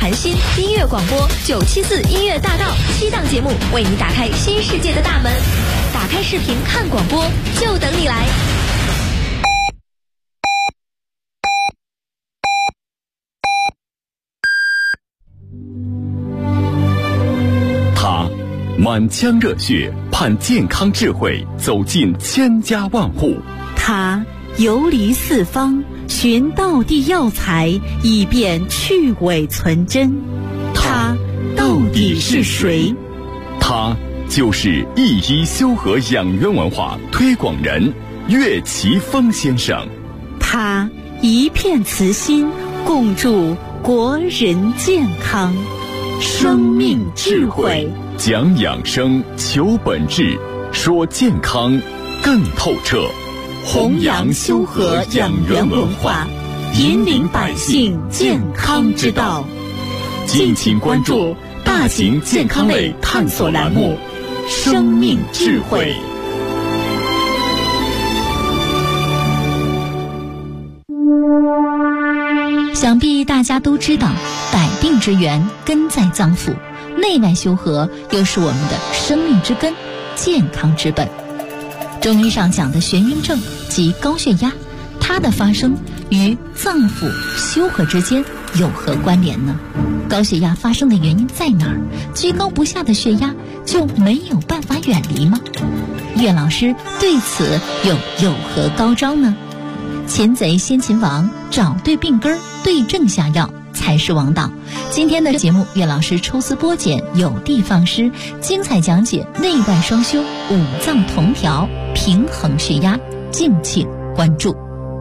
谈心音乐广播974音乐大道7档节目，为你打开新世界的大门。打开视频看广播，就等你来。 他满腔热血盼健康智慧走进千家万户， 他游离四方寻道地药材，以便去伪存真。他到底是谁？ 他就是一医修和养元文化推广人岳奇峰先生。 他一片慈心，共筑国人健康。生命智慧， 讲养生，求本质，说健康更透彻。 弘扬修和养元文化，引领百姓健康之道。 敬请关注大型健康类探索栏目《生命智慧》。 想必大家都知道，百病之源根在脏腑，内外修和又是我们的生命之根，健康之本。中医上讲的眩晕症及高血压，它的发生与脏腑修和之间有何关联呢？高血压发生的原因在哪儿？居高不下的血压就没有办法远离吗？岳老师对此又有何高招呢？擒贼先擒王，找对病根，对症下药才是王道。今天的节目，岳老师抽丝剥茧，有的放矢，精彩讲解内外双修，五脏同调，平衡血压，敬请关注。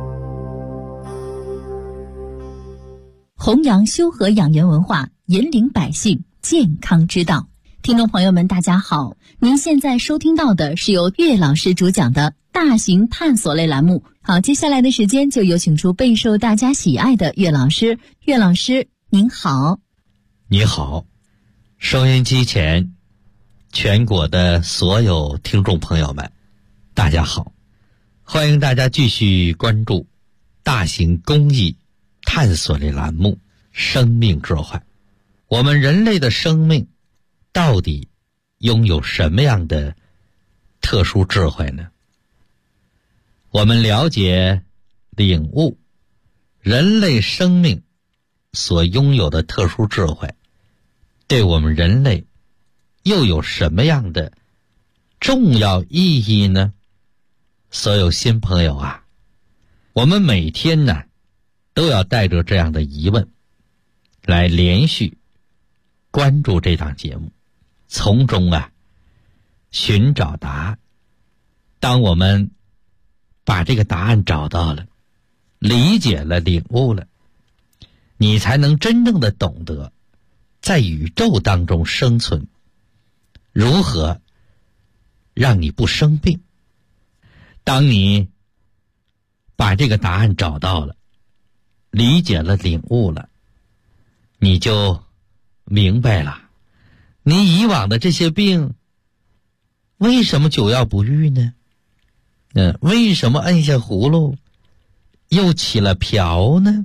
弘扬修和养元文化，引领百姓健康之道。听众朋友们，大家好，您现在收听到的是由岳老师主讲的大型探索类栏目。好，接下来的时间就有请出备受大家喜爱的岳老师。岳老师您好。 你好，收音机前全国的所有听众朋友们，大家好，欢迎大家继续关注大型公益探索类栏目《生命智慧》。我们人类的生命到底拥有什么样的特殊智慧呢？我们了解、领悟人类生命所拥有的特殊智慧，对我们人类又有什么样的重要意义呢？所有新朋友啊，我们每天呢都要带着这样的疑问来连续关注这档节目，从中寻找答案。当我们把这个答案找到了，理解了，领悟了，你才能真正的懂得在宇宙当中生存，如何让你不生病。当你把这个答案找到了，理解了，领悟了，你就明白了，你以往的这些病为什么久药不愈呢？为什么摁下葫芦又起了瓢呢？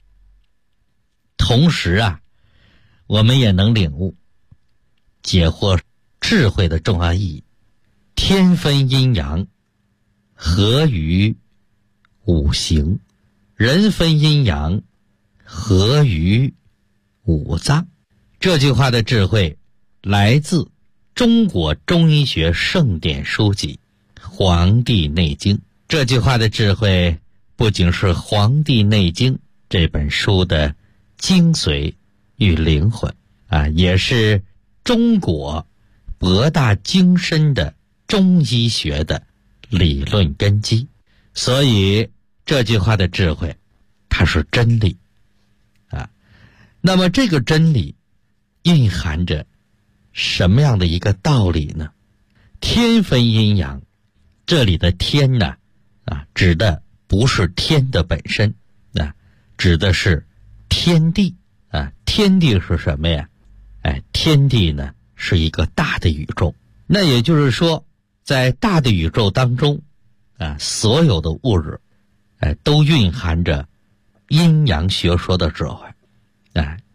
同时我们也能领悟解惑智慧的重要意义。天分阴阳，合于五行；人分阴阳，合于五脏。这句话的智慧来自中国中医学圣典书籍《黄帝内经》。这句话的智慧不仅是《黄帝内经》这本书的精髓与灵魂也是中国博大精深的中医学的理论根基。所以这句话的智慧它是真理那么这个真理蕴含着什么样的一个道理呢？天分阴阳，这里的天呢指的不是天的本身指的是天地天地是什么呀？天地呢是一个大的宇宙。那也就是说，在大的宇宙当中所有的物质都蕴含着阴阳学说的智慧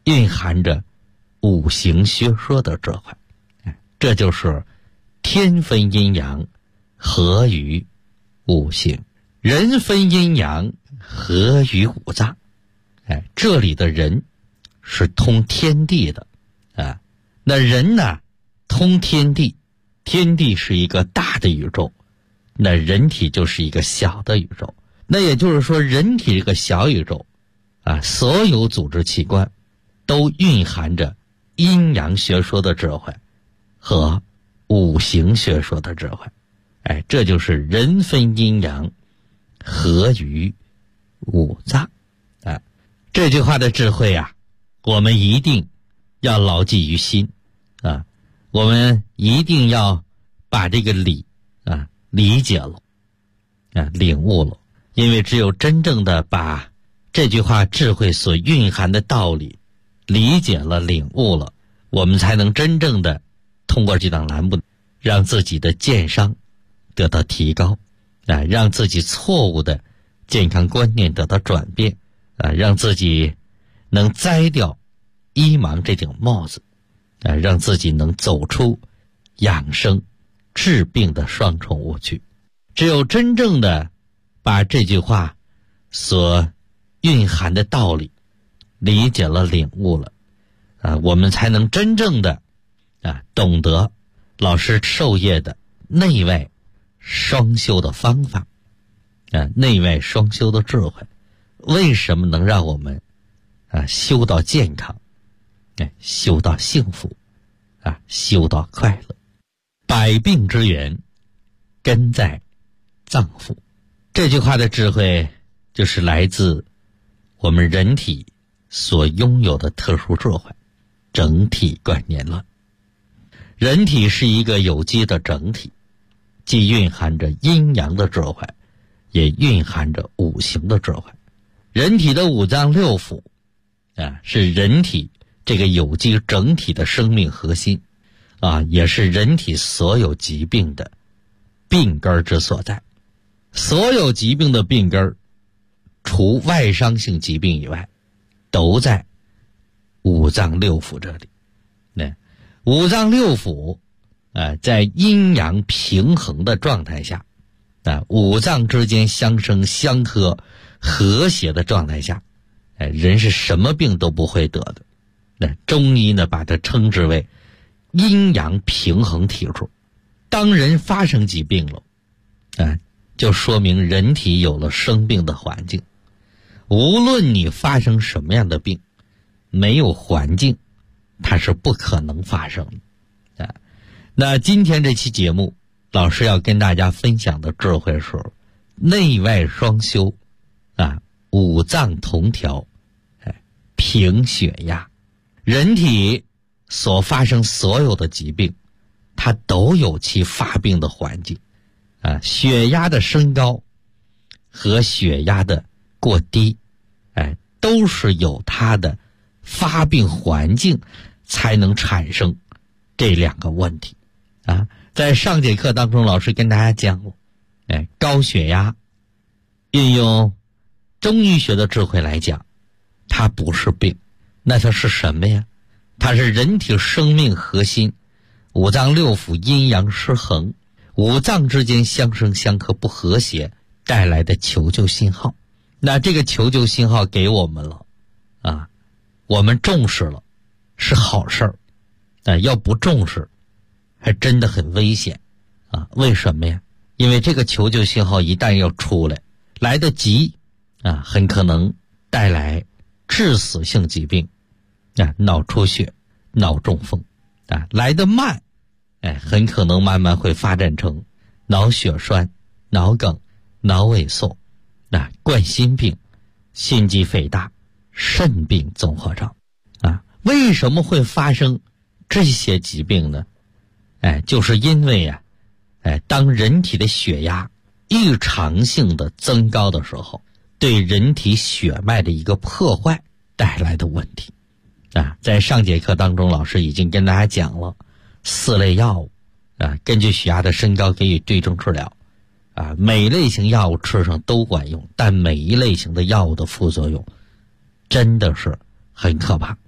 蕴含着五行学说的智慧。这就是天分阴阳，合于五行；人分阴阳，合于五脏。这里的人是通天地的啊，那人呢通天地，天地是一个大的宇宙，那人体就是一个小的宇宙。那也就是说，人体这个小宇宙啊，所有组织器官都蕴含着阴阳学说的智慧和五行学说的智慧。这就是人分阴阳，合于五脏。这句话的智慧啊，我们一定要牢记于心啊，我们一定要把这个理解了领悟了。因为只有真正的把这句话智慧所蕴含的道理理解了、领悟了，我们才能真正的通过这档栏目让自己的健商得到提高让自己错误的健康观念得到转变让自己能摘掉医盲这顶帽子让自己能走出养生治病的双重误区。只有真正的把这句话所蕴含的道理理解了、领悟了我们才能真正的懂得老师授业的内外双修的方法内外双修的智慧。为什么能让我们修到健康修到幸福修到快乐？百病之源根在脏腑。这句话的智慧就是来自我们人体所拥有的特殊智慧，整体观念论。人体是一个有机的整体，既蕴含着阴阳的智慧，也蕴含着五行的智慧。人体的五脏六腑是人体这个有机整体的生命核心也是人体所有疾病的病根之所在。所有疾病的病根除外伤性疾病以外都在五脏六腑这里。五脏六腑在阴阳平衡的状态下五脏之间相生相克和谐的状态下人是什么病都不会得的。中医呢把它称之为阴阳平衡体质。当人发生疾病了就说明人体有了生病的环境。无论你发生什么样的病，没有环境它是不可能发生的那今天这期节目老师要跟大家分享的智慧是内外双修五脏同调平血压。人体所发生所有的疾病它都有其发病的环境血压的升高和血压的过低都是有它的发病环境才能产生这两个问题在上节课当中老师跟大家讲过高血压运用中医学的智慧来讲它不是病，那它是什么呀？它是人体生命核心五脏六腑阴阳失衡，五脏之间相生相克不和谐带来的求救信号。那这个求救信号给我们了我们重视了是好事儿要不重视还真的很危险为什么呀？因为这个求救信号一旦要出来来得及很可能带来致死性疾病脑出血脑中风来得慢很可能慢慢会发展成脑血栓脑梗脑萎缩冠心病心肌肥大肾病综合症为什么会发生这些疾病呢？就是因为当人体的血压异常性的增高的时候，对人体血脉的一个破坏带来的问题在上节课当中老师已经跟大家讲了4类药物根据血压的升高给予对症治疗每类型药物吃上都管用，但每一类型的药物的副作用真的是很可怕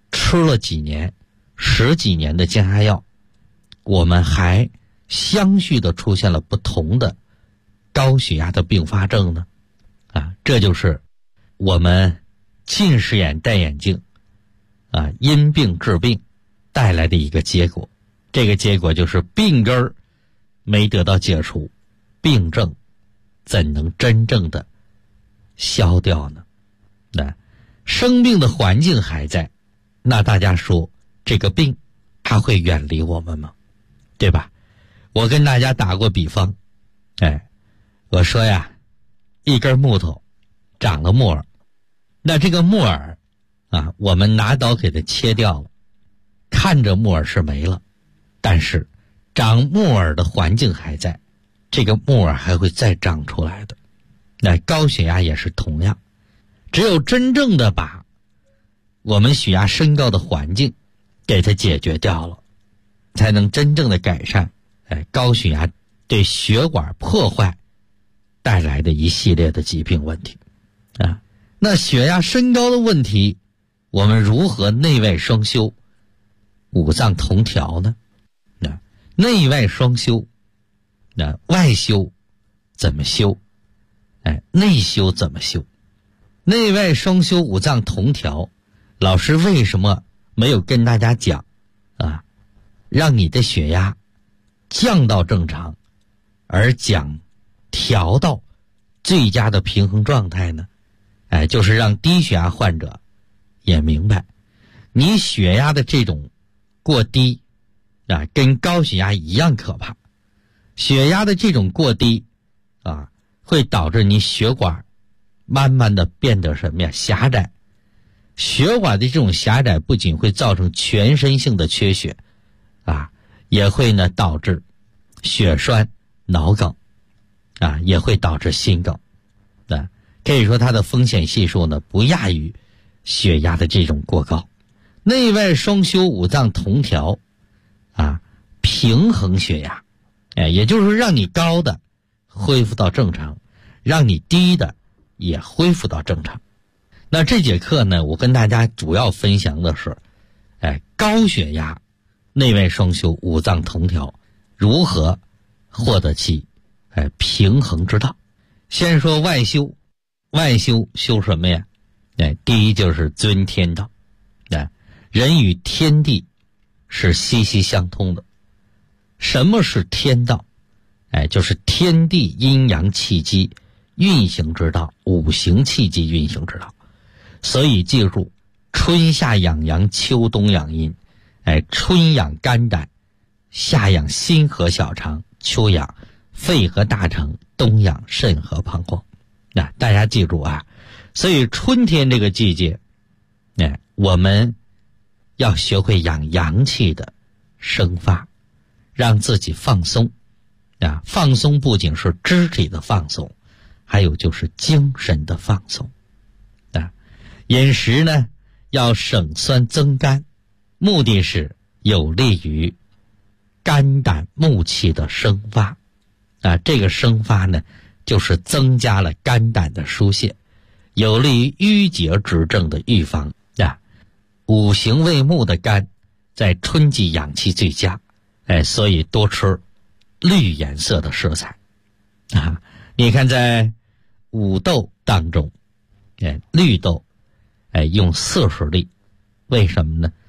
吃了几年、10几年的降压药，我们还相续的出现了不同的高血压的并发症呢？这就是我们近视眼戴眼镜因病治病带来的一个结果。这个结果就是病根儿没得到解除，病症怎能真正的消掉呢？生病的环境还在，那大家说这个病它会远离我们吗？对吧？我跟大家打过比方，我说呀，一根木头长了木耳，那这个木耳我们拿刀给它切掉了，看着木耳是没了，但是长木耳的环境还在，这个木耳还会再长出来的。那高血压也是同样，只有真正的把我们血压升高的环境给它解决掉了，才能真正的改善高血压对血管破坏带来的一系列的疾病问题那血压升高的问题，我们如何内外双修、五脏同调呢？内外双修，外修怎么修？内修怎么修？内外双修、五脏同调，老师为什么没有跟大家讲让你的血压降到正常，而讲调到最佳的平衡状态呢？就是让低血压患者也明白，你血压的这种过低跟高血压一样可怕。血压的这种过低会导致你血管慢慢的变得什么呀？狭窄。血管的这种狭窄不仅会造成全身性的缺血也会呢导致血栓、脑梗也会导致心梗可以说它的风险系数呢不亚于血压的这种过高。内外双修、五脏同调平衡血压也就是让你高的恢复到正常，让你低的也恢复到正常。那这节课呢，我跟大家主要分享的是高血压内外双修、五脏同调如何获得其平衡之道。先说外修，外修修什么呀？第一就是尊天道。人与天地是息息相通的。什么是天道？就是天地阴阳气机运行之道，五行气机运行之道。所以记住，春夏养阳，秋冬养阴。春养肝胆，夏养心和小肠，秋养肺和大肠，冬养肾和膀胱。大家记住所以春天这个季节我们要学会养阳气的生发，让自己放松放松不仅是肢体的放松，还有就是精神的放松饮食呢要省酸增甘，目的是有利于肝胆木气的生发这个生发呢就是增加了肝胆的疏泄，有利于淤结之症的预防五行为木的肝在春季养气最佳所以多吃绿颜色的食材你看在五豆当中绿豆用40粒，为什么呢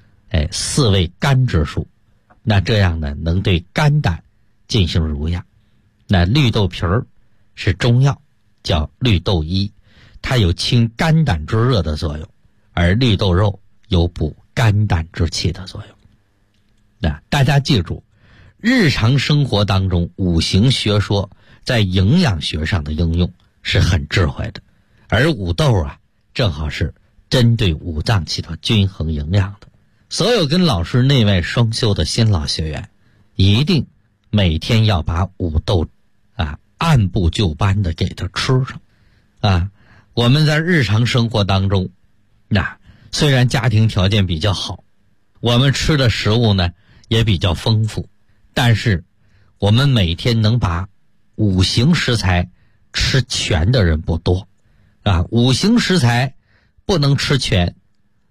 4味肝之数，那这样呢能对肝胆进行濡养。那绿豆皮儿是中药，叫绿豆衣，它有清肝胆之热的作用，而绿豆肉有补肝胆之气的作用大家记住，日常生活当中五行学说在营养学上的应用是很智慧的，而五豆正好是针对五脏起到均衡营养的。所有跟老师内外双修的新老学员一定每天要把五豆按部就班的给它吃上我们在日常生活当中虽然家庭条件比较好，我们吃的食物呢也比较丰富，但是我们每天能把五行食材吃全的人不多五行食材不能吃全，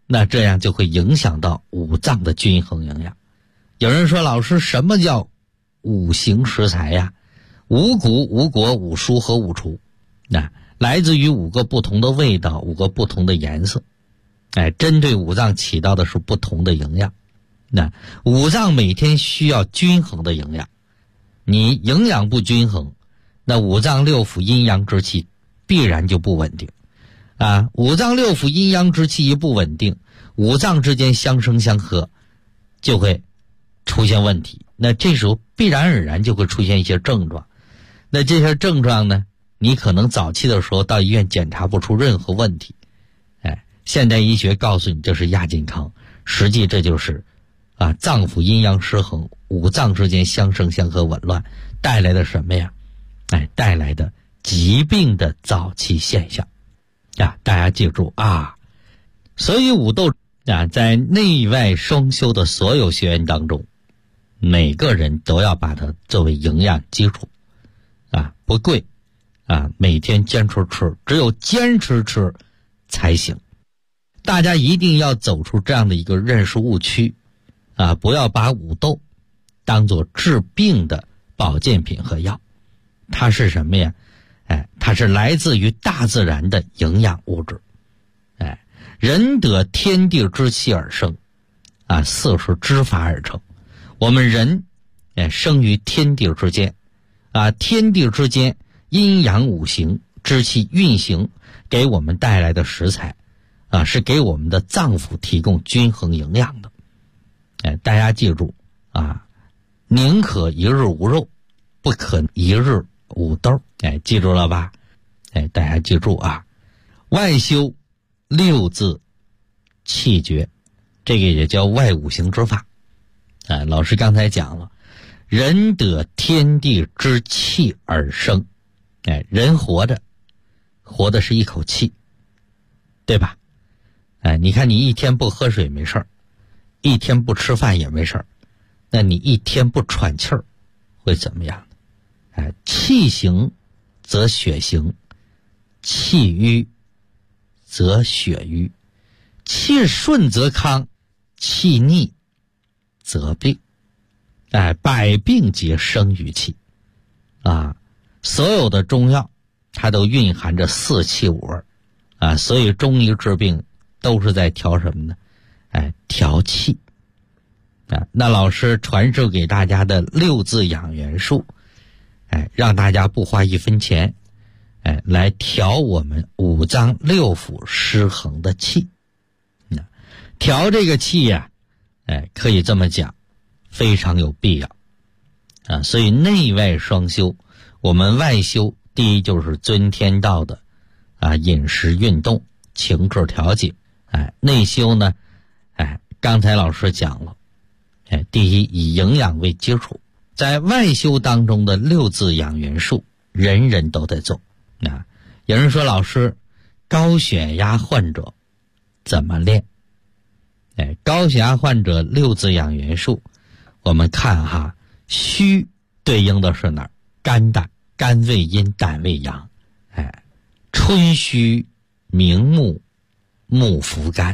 那这样就会影响到五脏的均衡营养。有人说，老师，什么叫五行食材呀？五谷、五果、五蔬和五除，那来自于5个不同的味道，5个不同的颜色，针对五脏起到的是不同的营养。那五脏每天需要均衡的营养，你营养不均衡，那五脏六腑阴阳之气必然就不稳定五脏六腑阴阳之气一不稳定，五脏之间相生相克就会出现问题，那这时候必然而然就会出现一些症状。那这些症状呢，你可能早期的时候到医院检查不出任何问题，现代医学告诉你这是亚健康，实际这就是脏腑阴阳失衡，五脏之间相生相克紊乱带来的什么呀？带来的疾病的早期现象大家记住所以五斗在内外双修的所有学员当中，每个人都要把它作为营养基础不贵每天坚持吃，只有坚持吃才行。大家一定要走出这样的一个认识误区不要把五斗当作治病的保健品和药，它是什么呀？它是来自于大自然的营养物质。人得天地之气而生四时之法而成。我们人生于天地之间天地之间阴阳五行之气运行给我们带来的食材是给我们的脏腑提供均衡营养的。大家记住宁可一日无肉，不可一日无豆。记住了吧？大家记住外修六字气绝，这个也叫外五行之法。老师刚才讲了，人得天地之气而生。人活的是一口气，对吧？你看你一天不喝水没事儿，一天不吃饭也没事儿，那你一天不喘气儿会怎么样呢？气行则血行，气瘀则血瘀，气顺则康，气逆则病。百病皆生于气所有的中药它都蕴含着四气五味所以中医治病都是在调什么呢？调气那老师传授给大家的六字养元术让大家不花1分钱来调我们五脏六腑失衡的气。调这个气呀可以这么讲，非常有必要所以内外双修。我们外修第一就是遵天道的饮食运动情志调节。内修呢刚才老师讲了第一以营养为基础。在外修当中的六字养元术人人都得做。有人说，老师，高血压患者怎么练？高血压患者六字养元术，我们看虚对应的是哪儿？肝胆，肝为阴，胆为阳。春虚明目，目伏肝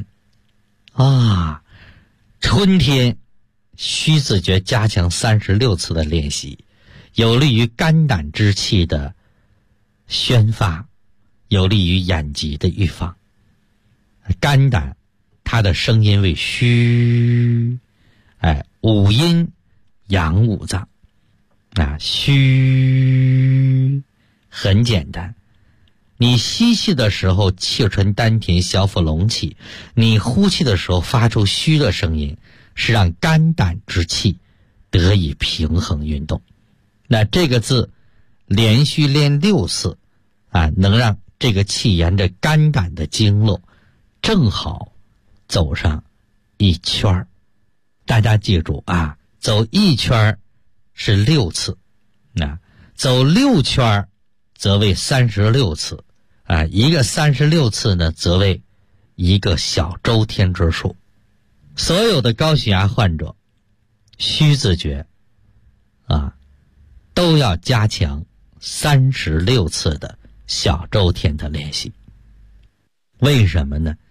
春天虚自觉加强36次的练习，有利于肝胆之气的宣发，有利于眼疾的预防。肝胆它的声音为虚，五阴阳五脏虚很简单，你吸气的时候气沉丹田，小腹隆起，你呼气的时候发出虚的声音，是让肝胆之气得以平衡运动。那这个字连续练6次能让这个气沿着肝胆的经络正好走上一圈。大家记住走一圈是6次，走6圈则为36次一个36次呢，则为一个小周天之数。所有的高血压患者虚自觉都要加强36次的小周天的练习。为什么呢？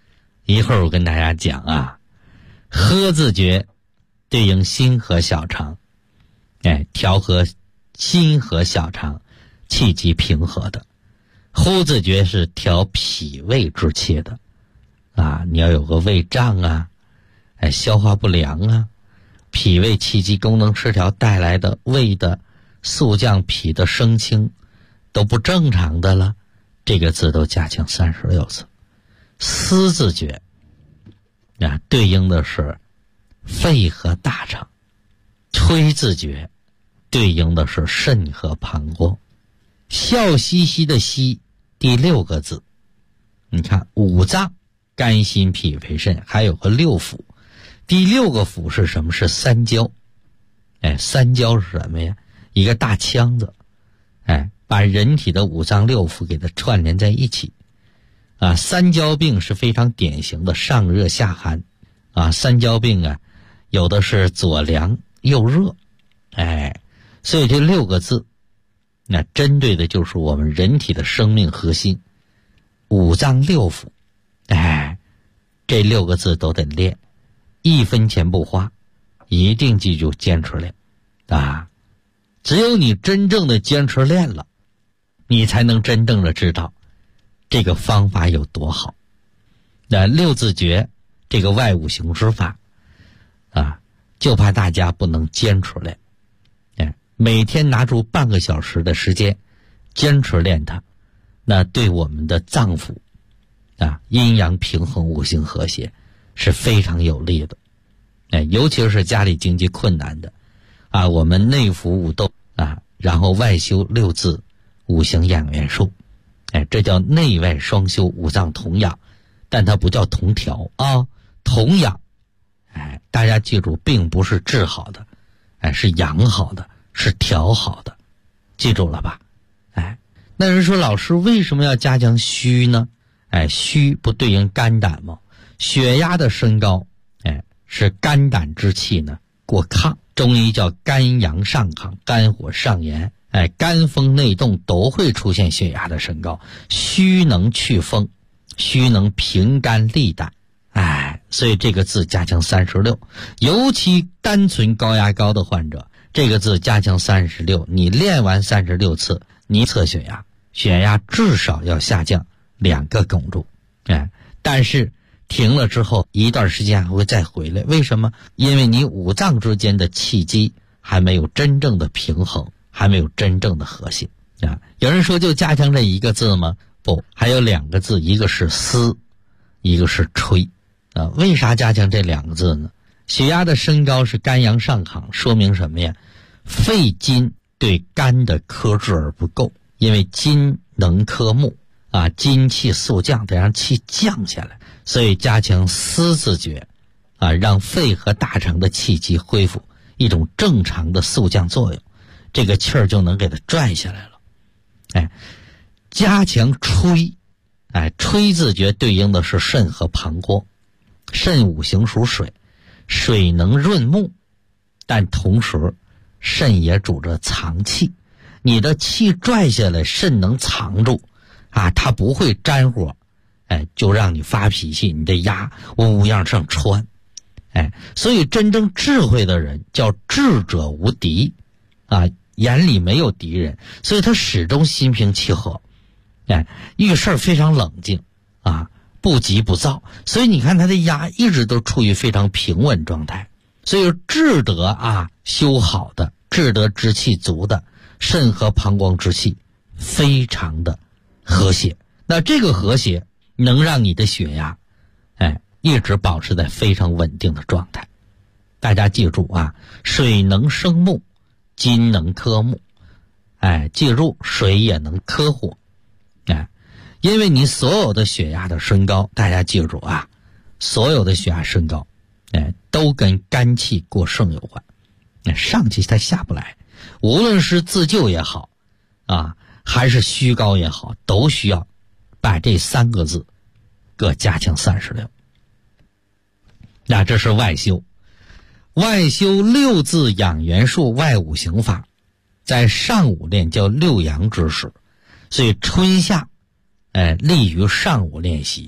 一会儿我跟大家讲啊，呵字诀对应心和小肠，调和心和小肠，气机平和的。呼字诀是调脾胃之气的啊，你要有个胃胀啊，消化不良啊，脾胃气机功能失调带来的胃的速降、脾的升清都不正常的了，这个字都加强36次。思字诀啊，对应的是肺和大肠。吹字诀对应的是肾和膀胱。笑嘻嘻的嘻，第6个字，你看五脏肝心脾肺肾，还有个六腑。第6个腑是什么？是三焦。三焦是什么呀？一个大腔子，把人体的五脏六腑给它串联在一起啊。三焦病是非常典型的上热下寒啊。三焦病啊，有的是左凉右热，所以这6个字那针对的就是我们人体的生命核心，五脏六腑。这6个字都得练，1分钱不花，一定记住坚持练啊！只有你真正的坚持练了，你才能真正的知道这个方法有多好。那6字诀这个外五行之法啊，就怕大家不能坚持练。每天拿出半个小时的时间坚持练它，那对我们的脏腑啊，阴阳平衡、五行和谐是非常有利的。尤其是家里经济困难的啊，我们内服五斗啊，然后外修6字五行养元术，这叫内外双修，五脏同养，但它不叫同调啊，同养。大家记住，并不是治好的，是养好的，是调好的，记住了吧？那人说，老师为什么要加强虚呢？虚不对应肝胆吗？血压的升高，是肝胆之气呢过亢，中医叫肝阳上亢，肝火上炎，肝风内动都会出现血压的升高。虚能去风，虚能平肝利胆，所以这个字加强36，尤其单纯高压高的患者，这个字加强36，你练完36次，你测血压，血压至少要下降2个汞柱，但是停了之后一段时间还会再回来，为什么？因为你五脏之间的气机还没有真正的平衡，还没有真正的和谐啊。有人说就加强这1个字吗？不，还有2个字，一个是思，一个是吹啊。为啥加强这2个字呢？血压的升高是肝阳上亢，说明什么呀？肺金对肝的克制而不够，因为金能克木啊，金气速降，得让气降下来，所以加强思字诀啊，让肺和大肠的气机恢复一种正常的速降作用，这个气儿就能给它拽下来了。加强吹，吹字诀对应的是肾和膀胱。肾五行属水，水能润木，但同时肾也主着藏气，你的气拽下来，肾能藏住啊，它不会沾火，就让你发脾气，你的牙嗡嗡样上穿。所以真正智慧的人叫智者无敌啊，眼里没有敌人，所以他始终心平气和，遇事非常冷静啊，不急不躁，所以你看他的牙一直都处于非常平稳状态。所以智德啊修好的，智德之气足的，肾和膀胱之气非常的和谐，那这个和谐能让你的血压一直保持在非常稳定的状态。大家记住啊，水能生木，金能克木，记住水也能克火，因为你所有的血压的升高，大家记住啊，所有的血压升高都跟肝气过盛有关，上气它下不来，无论是自救也好啊，还是虚高也好，都需要把这3个字各加强36。那这是外修。外修6字养元术外五行法，在上午练叫6阳之时，所以春夏利于上午练习，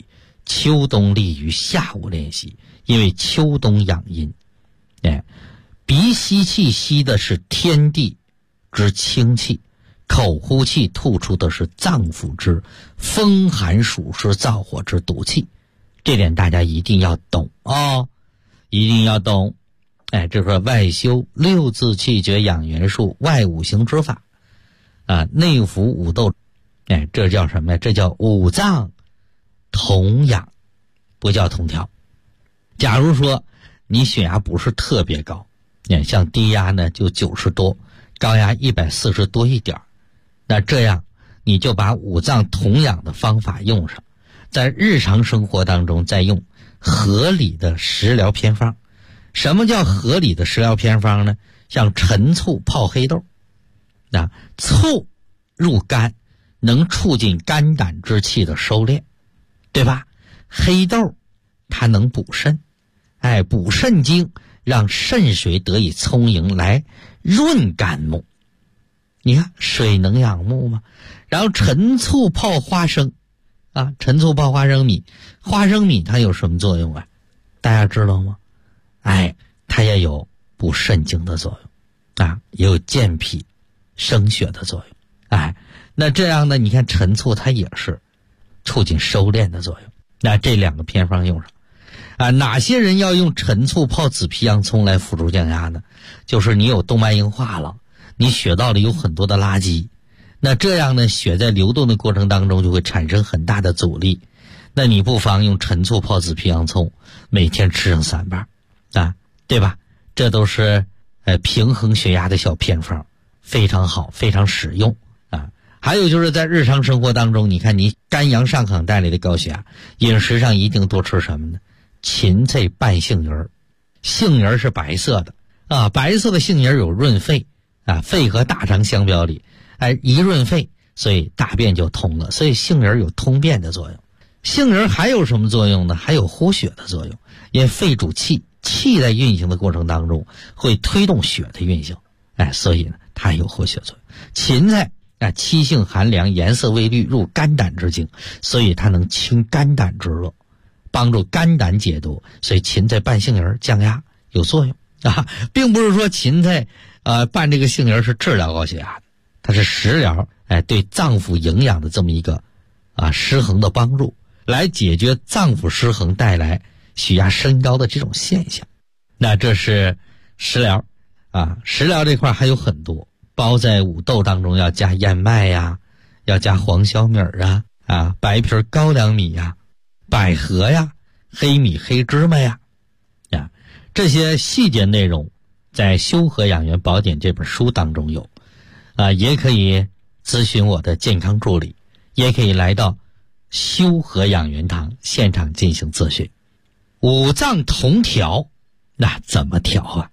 秋冬利于下午练习，因为秋冬养阴。鼻吸气吸的是天地之清气，口呼气吐出的是脏腑之风寒暑湿燥火之毒气，这点大家一定要懂哦，一定要懂。这是外修六字气绝养元术外五行之法内服五斗，这叫什么呀？这叫五脏同养，不叫同调。假如说你血压不是特别高，像低压呢就90多，高压140多一点，那这样你就把五脏同养的方法用上，在日常生活当中再用合理的食疗偏方。什么叫合理的食疗偏方呢？像陈醋泡黑豆，醋入肝能促进肝胆之气的收敛，对吧？黑豆它能补肾，补肾精，让肾水得以充盈，来润肝木。你看水能养木吗？然后陈醋泡花生陈醋泡花生米，花生米它有什么作用大家知道吗？它也有补肾精的作用也有健脾生血的作用。那这样呢，你看陈醋它也是促进收敛的作用。那这两个偏方用上哪些人要用陈醋泡紫皮洋葱来辅助降压呢？就是你有动脉硬化了，你血道里有很多的垃圾，那这样呢，血在流动的过程当中就会产生很大的阻力，那你不妨用陈醋泡紫皮洋葱，每天吃上3瓣对吧？这都是平衡血压的小偏方，非常好，非常实用还有就是在日常生活当中，你看你肝阳上亢带来的高血压，饮食上一定多吃什么呢？芹菜拌杏仁。杏仁是白色的白色的杏仁有润肺肺和大肠相表里一润肺，所以大便就通了，所以杏仁有通便的作用。杏仁还有什么作用呢？还有活血的作用，因为肺主气，气在运行的过程当中会推动血的运行所以呢它有活血作用。芹菜气性寒凉，颜色微绿，入肝胆之经，所以它能清肝胆之热，帮助肝胆解毒，所以芹菜拌杏仁降压有作用并不是说芹菜拌这个杏仁是治疗高血压的，它是食疗对脏腑营养的这么一个失衡的帮助，来解决脏腑失衡带来血压升高的这种现象。那这是食疗食疗这块还有很多，包在五豆当中要加燕麦要加黄小米白皮高粱米百合黑米黑芝麻这些细节内容在《修和养元宝典》这本书当中有也可以咨询我的健康助理，也可以来到修和养元堂现场进行咨询。五脏同调，那怎么调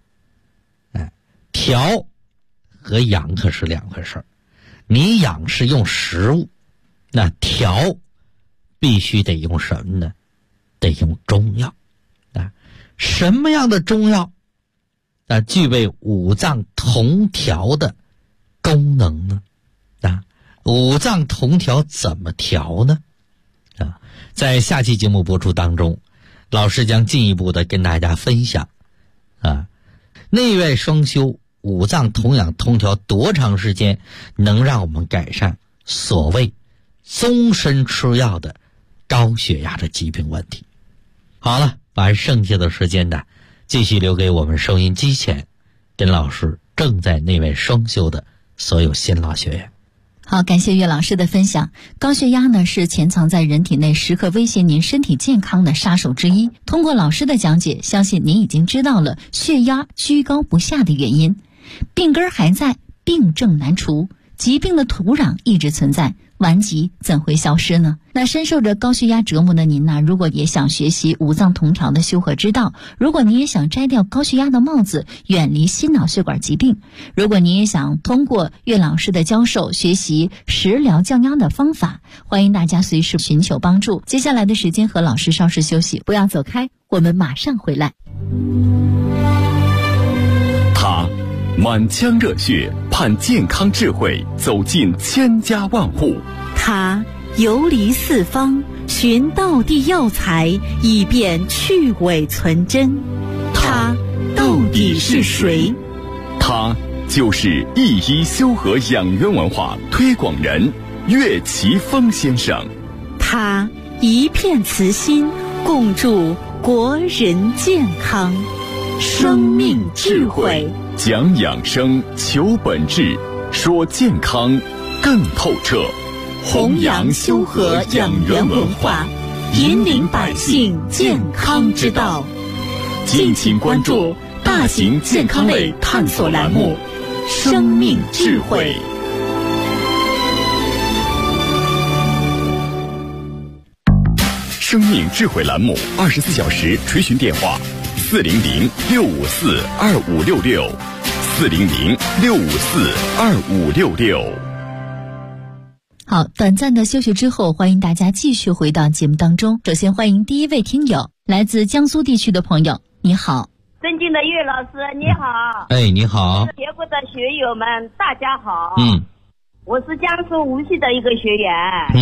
调和养可是两回事，你养是用食物，那调必须得用什么呢？得用中药什么样的中药具备五脏同调的功能呢？五脏同调怎么调呢？在下期节目播出当中，老师将进一步的跟大家分享内外双修五脏同养同调多长时间能让我们改善所谓终身吃药的高血压的疾病问题。好了，把剩下的时间继续留给我们收音机前跟老师正在内外双修的所有新老学员。 好，感谢岳老师的分享。高血压呢是潜藏在人体内时刻威胁您身体健康的杀手之一。通过老师的讲解，相信您已经知道了血压居高不下的原因。病根还在，病症难除，疾病的土壤一直存在，顽疾怎会消失呢？那深受着高血压折磨的您如果也想学习五脏同调的修和之道，如果您也想摘掉高血压的帽子，远离心脑血管疾病，如果您也想通过岳老师的教授学习食疗降压的方法，欢迎大家随时寻求帮助。接下来的时间和老师稍事休息，不要走开，我们马上回来。 他满腔热血盼健康智慧走进千家万户， 他游离四方寻道地药材，以便去伪存真。他到底是谁？ 他就是一一修和养元文化推广人岳奇峰先生。 他一片慈心，共筑国人健康。生命智慧， 讲养生，求本质，说健康更透彻。 弘扬修和养元文化，引领百姓健康之道。 敬请关注大型健康类探索栏目《生命智慧》。生命智慧栏目24小时垂询电话：400-654-2566，400-654-2566。 好，短暂的休息之后，欢迎大家继续回到节目当中。首先欢迎第一位听友，来自江苏地区的朋友，你好。 尊敬的岳老师，你好。 哎，你好。 节目的学友们，大家好。我是江苏无锡的一个学员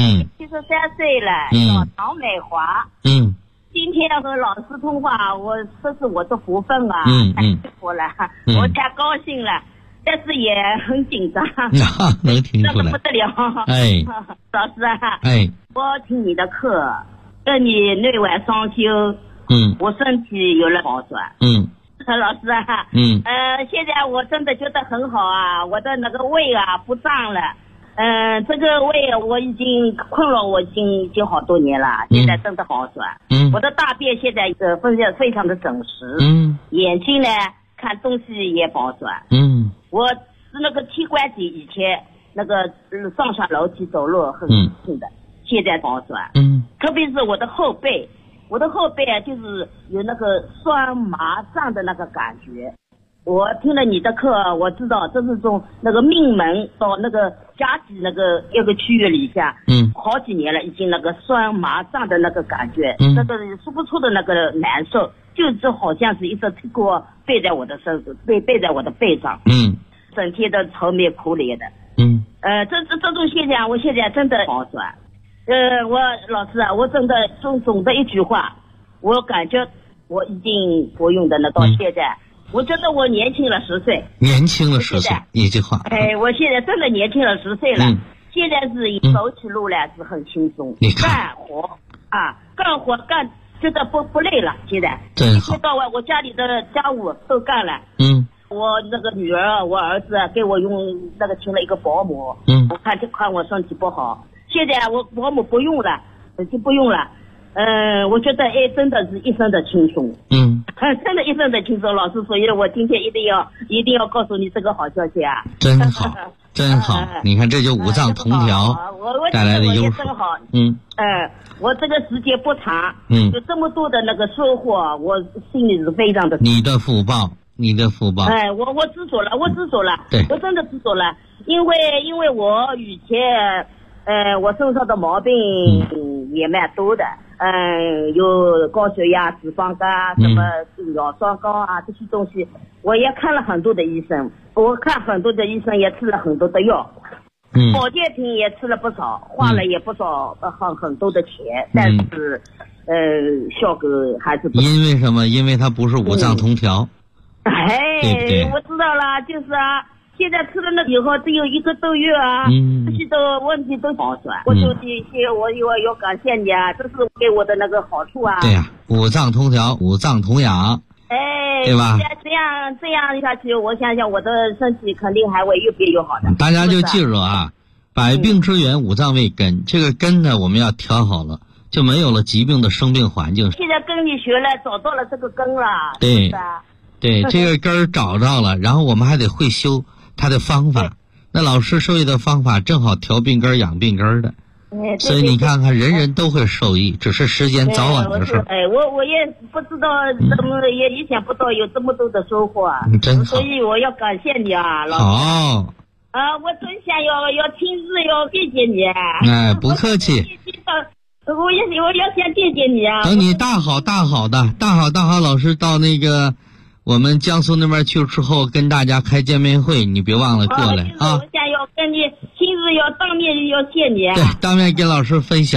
，73岁了，叫唐美华。今天和老师通话，这是我的福分啊，太幸福了，我太高兴了。但是也很紧张， 能听出来， 不得了。 哎， 老师啊， 哎， 我听你的课，跟你内外双修，我身体有了好转。老师啊，现在我真的觉得很好啊，我的那个胃啊不胀了，这个胃我已经困扰我已经好多年了，现在真的好转。我的大便现在非常的整实，眼睛呢看东西也好转。我是那个膝关节以前那个上下楼梯走路很痛的，现在好转。特别是我的后背啊，就是有那个酸麻胀的那个感觉。我听了你的课，我知道这是从那个命门到那个夹脊那个一个区域里下，好几年了，已经那个酸麻胀的那个感觉，那个说不出的那个难受，就好像是一个给我背在我的身子，背在我的背上，整天的愁眉苦脸的，这种现象，我现在真的好转。我老师啊，我真的总的一句话，我感觉我已经服用的到现在。我觉得我年轻了10岁， 年轻了10岁，一句话。 我现在真的年轻了10岁了，现在是走起路来是很轻松，干活觉得不累了，现在真好。 一天到晚我家里的家务都干了，我那个女儿我儿子给我用那个请了一个保姆，我看我身体不好，现在我保姆不用了，就不用了。我觉得真的是一生的轻松，真的一生的轻松。老师，所以我今天一定要告诉你这个好消息啊！ 真好，真好！你看，这就五脏同调带来的优势。 真好，我这个时间不长，有这么多的那个收获，我心里是非常的。 你的福报。 我知足了， 对， 我真的知足了，因为我以前。我身上的毛病也蛮多的，有高血压、脂肪肝、什么尿酸高啊这些东西，我也看了很多的医生，也吃了很多的药，保健品也吃了不少，花了也不少很多的钱，但是效果还是不少。 因为什么？因为它不是五脏同调。对不对？ 我知道了，就是啊。现在吃了那以后只有1个多月啊，这些的问题都好转。我就我要感谢你啊，这是给我的那个好处啊。 对呀，五脏同调，五脏同养，对吧？ 这样下去，我想想我的身体肯定还会越变越好的。 大家就记住啊，百病之源，五脏为根。这个根呢，我们要调好了，就没有了疾病的生病环境。 现在跟你学了，找到了这个根了。 对，对，这个根儿找到了，然后我们还得会修它的方法。那老师授意的方法正好调病根养病根的。所以你看看，人人都会受益，只是时间早晚的事。 我也不知道怎么，也意想不到有这么多的收获啊！ 真好， 所以我要感谢你啊，老师。 好。 我真想要亲自要谢谢你。 不客气。 我要先谢谢你啊！ 等你大好老师到那个我们江苏那边去之后，跟大家开见面会，你别忘了过来啊！ 我想要跟你亲自要当面要谢你。 对，当面跟老师分享。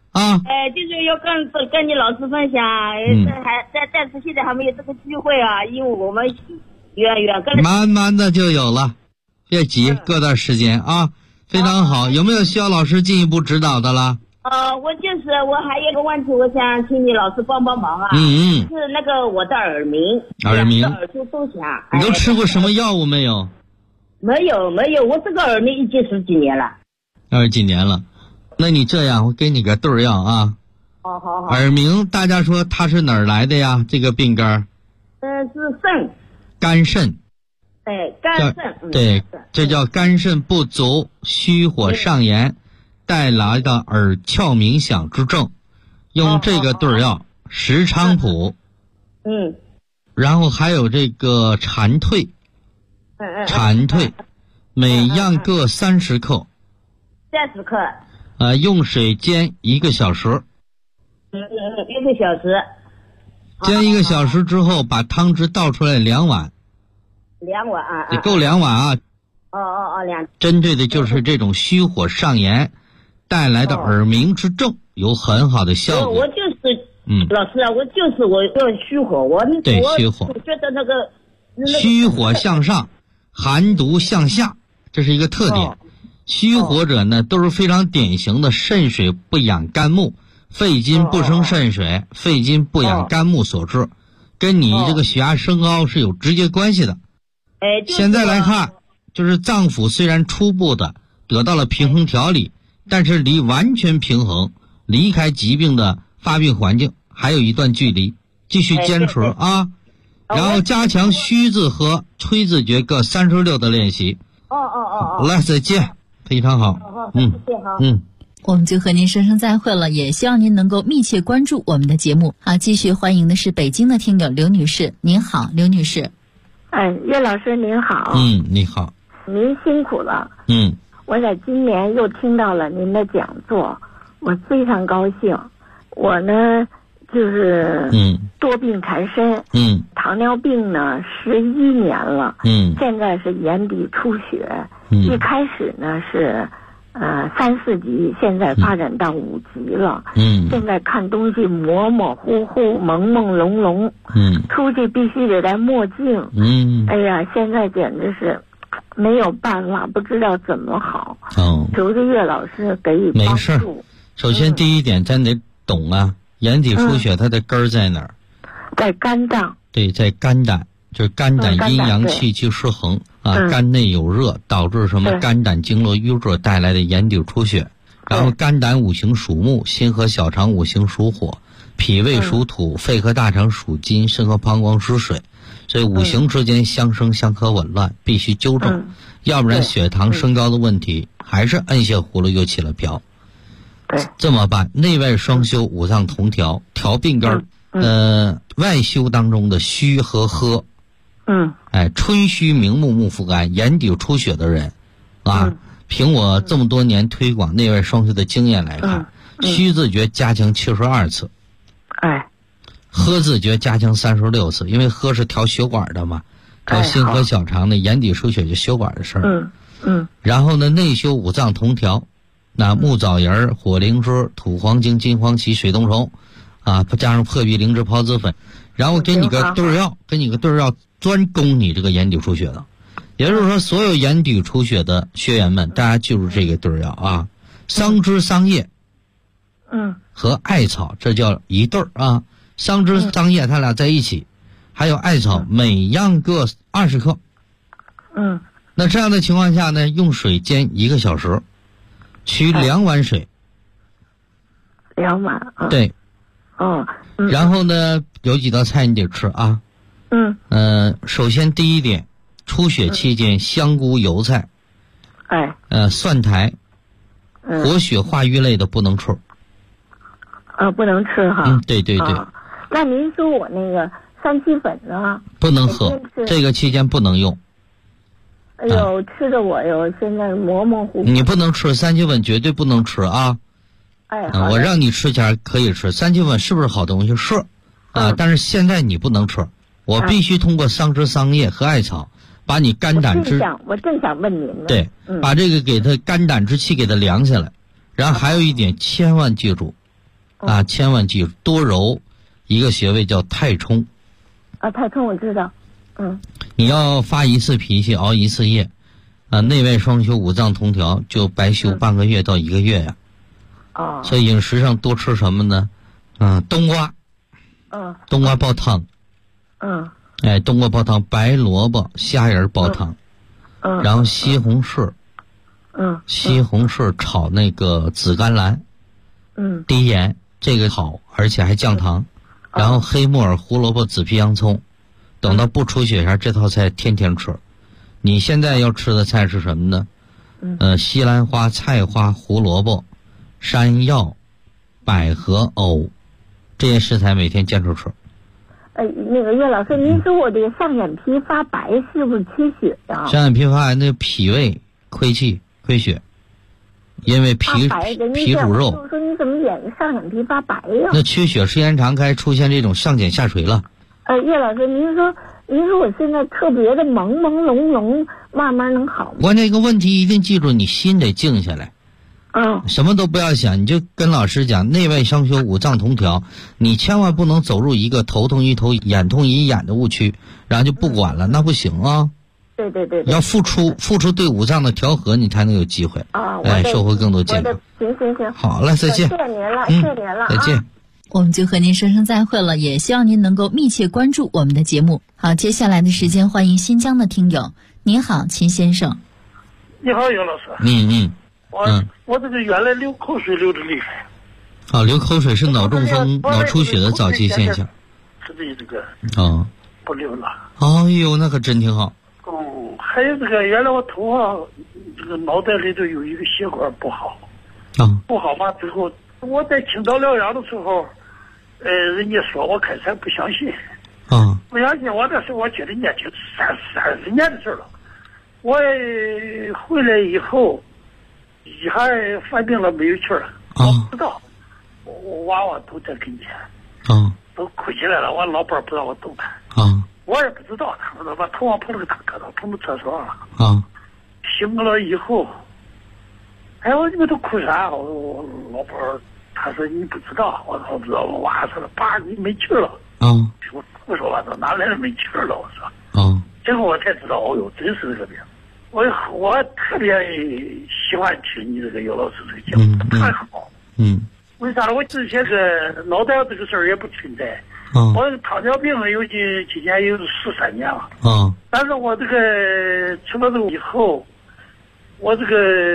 啊。 就是要跟你老师分享，但是现在还没有这个机会啊，因为我们远跟。 慢慢的就有了，别急，过段时间啊，非常好。有没有需要老师进一步指导的啦？ 我还有个问题，我想请你老师帮帮忙啊。是那个我的耳鸣，耳朵都响。 你都吃过什么药物没有？ 没有，我这个耳鸣已经10几年了。 20几年了，那你这样，我给你个对药啊。 好。 耳鸣，大家说它是哪儿来的呀？这个病根？ 是肾。 肝肾。 肝肾。 对，这叫肝肾不足、虚火上炎带来的耳窍鸣响之症。用这个对药，石菖蒲。然后还有这个蝉蜕。每样各30克。 30克。 用水煎1个小时。 1个小时。 煎1个小时之后，把汤汁倒出来2碗。 2碗啊。 也够2碗啊。 2。 针对的就是这种虚火上炎带来的耳鸣之症，有很好的效果。 我就是老师啊，我要虚火， 对虚火， 我觉得那个虚火向上，寒毒向下，这是一个特点。虚火者呢，都是非常典型的肾水不养肝木，肺金不生肾水，肺金不养肝木所致，跟你这个血压升高是有直接关系的。现在来看，就是脏腑虽然初步的得到了平衡调理，但是离完全平衡、离开疾病的发病环境还有一段距离，继续坚持啊。然后加强虚字和吹字诀各36的练习。来，再见，非常好。 谢谢哈。 我们就和您说声再会了，也希望您能够密切关注我们的节目。好，继续欢迎的是北京的听友刘女士，您好，刘女士。 岳老师您好。 你好。 您辛苦了。我在今年又听到了您的讲座，我非常高兴。我呢就是多病缠身。糖尿病呢11年了。现在是眼底出血。一开始呢是3、4级，现在发展到5级了。现在看东西模模糊糊、朦朦胧胧。出去必须得戴墨镜。哎呀，现在简直是没有办法，不知道怎么好。求着岳老师给予帮助。 没事。首先第一点，咱得懂啊，眼底出血它的根儿在哪儿？ 在肝脏。 对，在肝胆，就是肝胆阴阳气机失衡啊，肝内有热，导致什么肝胆经络淤热带来的眼底出血。然后肝胆五行属木，心和小肠五行属火，脾胃属土，肺和大肠属金，肾和膀胱属水。所以五行之间相生相克紊乱，必须纠正，要不然血糖升高的问题还是摁下葫芦又起了瓢。这么办？内外双修，五脏同调，调病根儿。外修当中的虚和喝。春虚明目，目腹干，眼底出血的人啊，凭我这么多年推广内外双修的经验来看，虚字诀加强72次。喝字诀加强36次，因为喝是调血管的嘛，调心和小肠的眼底出血就血管的事儿。然后呢，内修五脏同调，那木枣仁、火灵芝、土黄精、金黄芪、水冬虫，加上破壁灵芝、孢子粉，然后给你个对药，专攻你这个眼底出血的。也就是说，所有眼底出血的学员们，大家记住这个对药啊，桑枝、桑叶，和艾草，这叫一对儿啊。桑枝、桑叶，它俩在一起，还有艾草，每样各20克。那这样的情况下呢，用水煎1个小时，取2碗水。 2碗。 对。然后呢，有几道菜你得吃啊。首先第一点，出血期间香菇、油菜，蒜苔，活血化瘀类的不能吃。 不能吃哈。 对。 那您说我那个3七粉呢？ 不能喝，这个期间不能用。 吃的我现在模模糊糊。 你不能吃3七粉，绝对不能吃啊。我让你吃前可以吃3七粉，是不是好东西？是但是现在你不能吃，我必须通过桑枝、桑叶和艾草，把你肝胆之我正想问您呢。 对，把这个给它肝胆之气给它凉下来。然后还有一点，千万记住， 啊，千万记住，多揉一个穴位叫太冲。 啊，太冲我知道。 你要发一次脾气，熬一次夜，啊，内外双修，五脏同调，就白修半个月到1个月呀。所以饮食上多吃什么呢？冬瓜。冬瓜煲汤。冬瓜煲汤，白萝卜、虾仁煲汤。然后西红柿。西红柿炒那个紫甘蓝。低盐，这个好，而且还降糖。然后黑木耳、胡萝卜、紫皮洋葱。等到不出血前，这套菜天天吃。你现在要吃的菜是什么呢？西兰花、菜花、胡萝卜、山药、百合、藕，这些食材每天坚持吃。 那个岳老师，您说我这个上眼皮发白是不是缺血呀？ 上眼皮发白，那脾胃亏气亏血，因为脾主肉。 我说你怎么上眼皮发白呀？ 那缺血时间长，该出现这种上睑下垂了。 岳老师，您说我现在特别的朦朦胧胧，慢慢能好吗？ 关键一个问题一定记住，你心得静下来。什么都不要想，你就跟老师讲，内外双修，五脏同调，你千万不能走入一个头痛医头，眼痛医眼的误区，然后就不管了，那不行啊。 对。 要付出对五脏的调和，你才能有机会。收获更多健康。 行。 好了，再见。 谢谢您了，谢谢您了。 再见。 我们就和您说声再会了，也希望您能够密切关注我们的节目。好，接下来的时间欢迎新疆的听友。您好，秦先生。 你好，尤老师。我这个原来流口水流的厉害。 流口水是脑中风、脑出血的早期现象。 是这个。不流了。 哎呦，那可真挺好。 还有这个，原来我头发这个脑袋里头有一个血管不好。不好嘛，最后我在青岛疗养的时候，人家说我开始不相信。不相信我那时候我觉得年轻30年的事了。我回来以后，一下犯病了，没有气了。我不知道，我娃娃都在跟前。都哭起来了。我老伴儿不让我动弹。我也不知道，他们都把头上碰了个大疙瘩，碰到厕所了。醒了以后，你们都哭啥？我老伴儿他说你不知道，我说不知道。我娃说了，爸你没气了。我说我操，哪来的没气了？我说。结果我才知道，真是这个病。我特别喜欢听你这个尤老师这个节目，太好。为啥呢？我之前个脑袋这个事儿也不存在。我糖尿病有今年有13年了。但是我这个吃了这个以后，我这个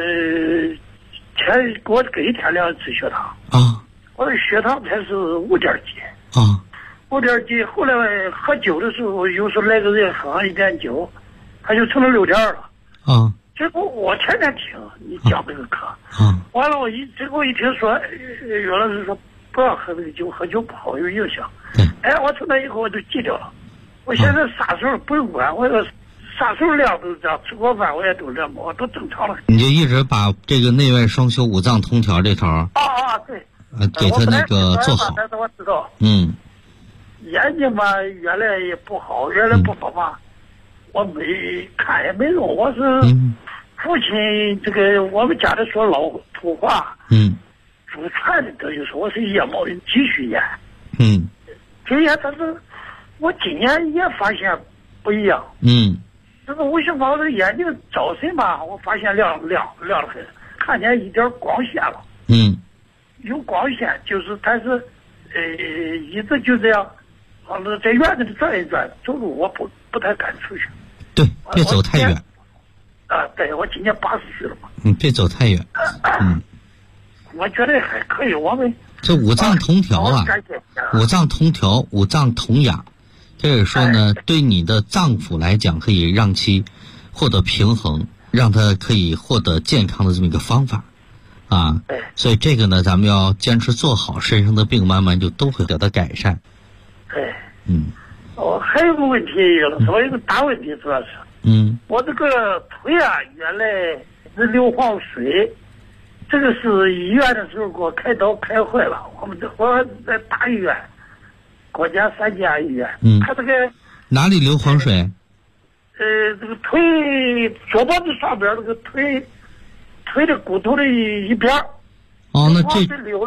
我隔一天2次血糖。我的血糖才是5点几。5点几，后来喝酒的时候，有时候来个人喝上一点酒，他就成了6点了。结果我天天听你讲这个课。完了结果一听说，岳老师说不要喝这个酒，喝酒不好有影响。我从那以后我就记掉了。我现在啥时候不用管，我啥时候量都这样，吃过饭我也都这样，我都正常了。 你就一直把这个内外双修、五脏同调这套对， 给他那个做好。 但是我知道。眼睛嘛，原来也不好，原来不好嘛，我没看也没用。我是父亲这个我们家里说老土话。祖传的等于说我是腋毛继续炎。但是我今年也发现不一样。这个为什么我这个眼睛早晨吧，我发现亮得很，看见一点光线了。有光线，就是但是一直就这样，在院子里转一转，走路我不太敢出去。 对，别走太远。 对，我今年80岁了嘛。 别走太远。 我觉得还可以，我们这五脏同调五脏同调，五脏同养，这个说呢，对你的脏腑来讲，可以让其获得平衡，让它可以获得健康的这么一个方法。所以这个呢，咱们要坚持做好，身上的病慢慢就都会得到改善。 还有个问题，我有个大问题，主要是我这个腿原来是硫磺水，这个是医院的时候给我开刀开坏了。我在大医院，国家3家医院。他这个哪里硫磺水？ 这个腿左脖子上边这个腿的骨头的一边。 那这流了。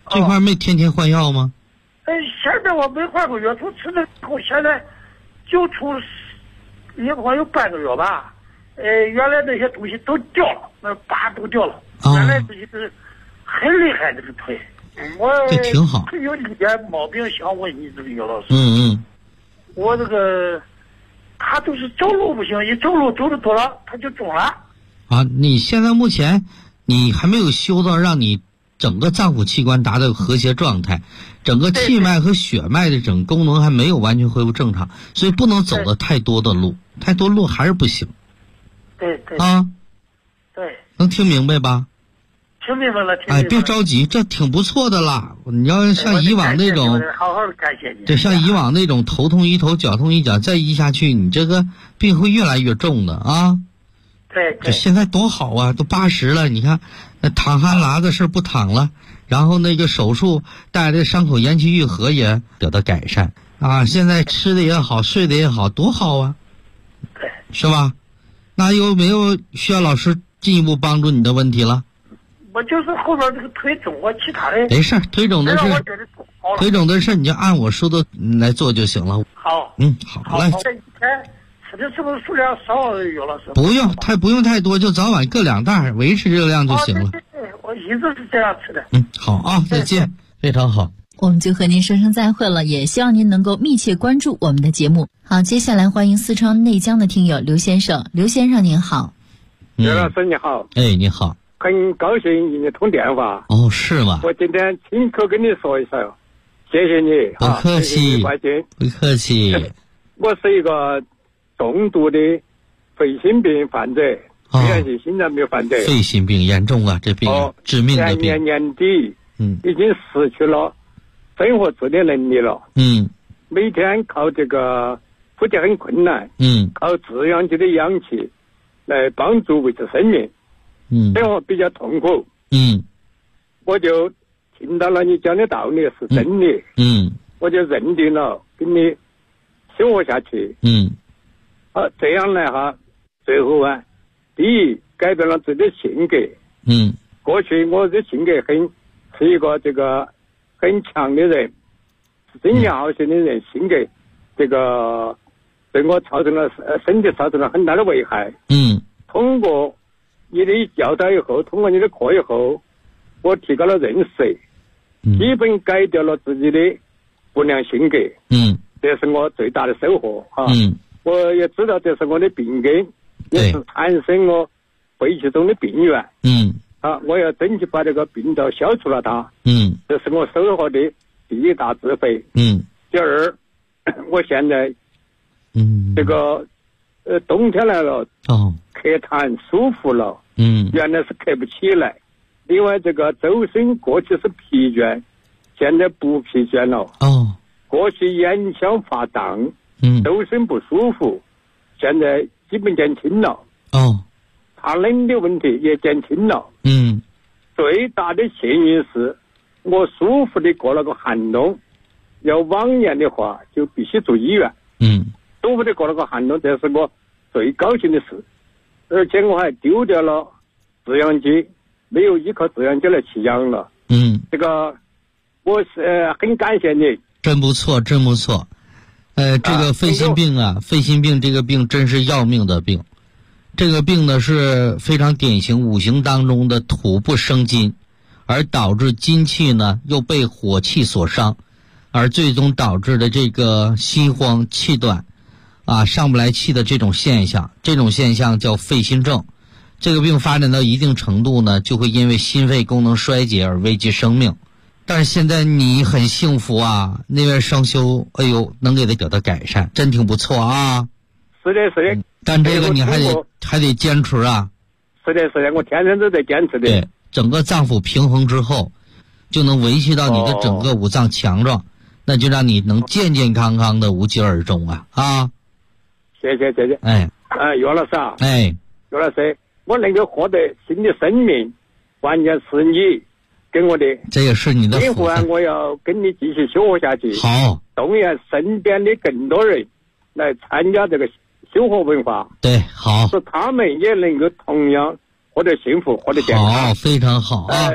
这块没天天换药吗？ 现在我没换过药，从吃了以后，现在就出也好有半个月吧。原来那些东西都掉了，那疤都掉了。原来自己是很厉害这个腿。我这挺好。 有一点毛病想问你这个姚老师。我这个他就是走路不行，一走路走得多了他就中了。 啊，你现在目前你还没有修到让你整个脏腑器官达到和谐状态，整个气脉和血脉的整个功能还没有完全恢复正常，所以不能走的太多的路，太多路还是不行。 对。对。 能听明白吧？ 听明白了。 别着急，这挺不错的啦。你要像以往那种， 好好的感谢你。 对，像以往那种头痛医头，脚痛医脚，再医下去，你这个病会越来越重的啊。 对。 这现在多好啊，都80了，你看，那淌汗拉的事不淌了，然后那个手术带来的伤口延期愈合也得到改善啊。现在吃的也好，睡的也好，多好啊。 对。 是吧？那有没有需要老师进一步帮助你的问题了？ 我就是后边这个腿肿，我其他的没事，腿肿的事你就按我说的来做就行了。 好。 好嘞。 这一天吃的是不是数量少，姚老师？ 不用太多，就早晚各2袋，维持这个量就行了。 对，我一直是这样吃的。 好啊，再见，非常好。 我们就和您说声再会了，也希望您能够密切关注我们的节目。好，接下来欢迎四川内江的听友刘先生。刘先生您好。 刘老师你好。 你好。 很高兴与你通电话。 哦，是吗？ 我今天亲口跟你说一声，谢谢你。 不客气。不客气。 我是一个重度的肺心病患者，虽然是心脏病患者。 肺心病严重啊，这病致命的病。 年底已经失去了生活自理能力了。每天靠这个呼吸很困难。靠制氧机的氧气来帮助维持生命。生活比较痛苦。我就听到了你讲的道理是真理。我就认定了跟你生活下去。这样来最后第一改变了自己的性格。过去我的性格是一个这个很强的人，争强好胜的人，性格这个对我造成了身体造成了很大的危害。通过你的教导以后，通过你的课以后，我提高了认识，基本改掉了自己的不良性格。这是我最大的收获我也知道这是我的病根，也是产生我肺气肿的病源。我要争取把这个病毒消除了它。这是我收获的第一大智慧。第二，我现在这个冬天来了，咳痰舒服了。原来是咳不起来。另外这个周身过去是疲倦，现在不疲倦了。过去眼腔发胀，周身不舒服，现在基本减轻了。怕冷的问题也减轻了。最大的幸运是我舒服的过了个寒冬，要往年的话就必须住医院。舒服的过了个寒冬，这是我最高兴的事。而且我还丢掉了制氧机，没有依靠制氧机来气氧了。这个我是很感谢你。 真不错。这个肺心病肺心病这个病真是要命的病。这个病呢是非常典型五行当中的土不生金，而导致金气呢又被火气所伤，而最终导致的这个心慌气短上不来气的这种现象。这种现象叫肺心症。这个病发展到一定程度呢，就会因为心肺功能衰竭而危及生命。但是现在你很幸福那位双修能给他得到改善，真挺不错是的。 但这个你还得坚持是的，我天天都在坚持的。 对，整个脏腑平衡之后，就能维系到你的整个五脏强壮，那就让你能健健康康的无疾而终谢谢。姚老师姚老师，我能够获得新的生命，关键是你跟我的， 这也是你的福分。我要跟你继续修活下去。 好， 动员身边的更多人来参加这个修活文化。 对，好， 使他们也能够同样获得幸福，获得健康。 非常好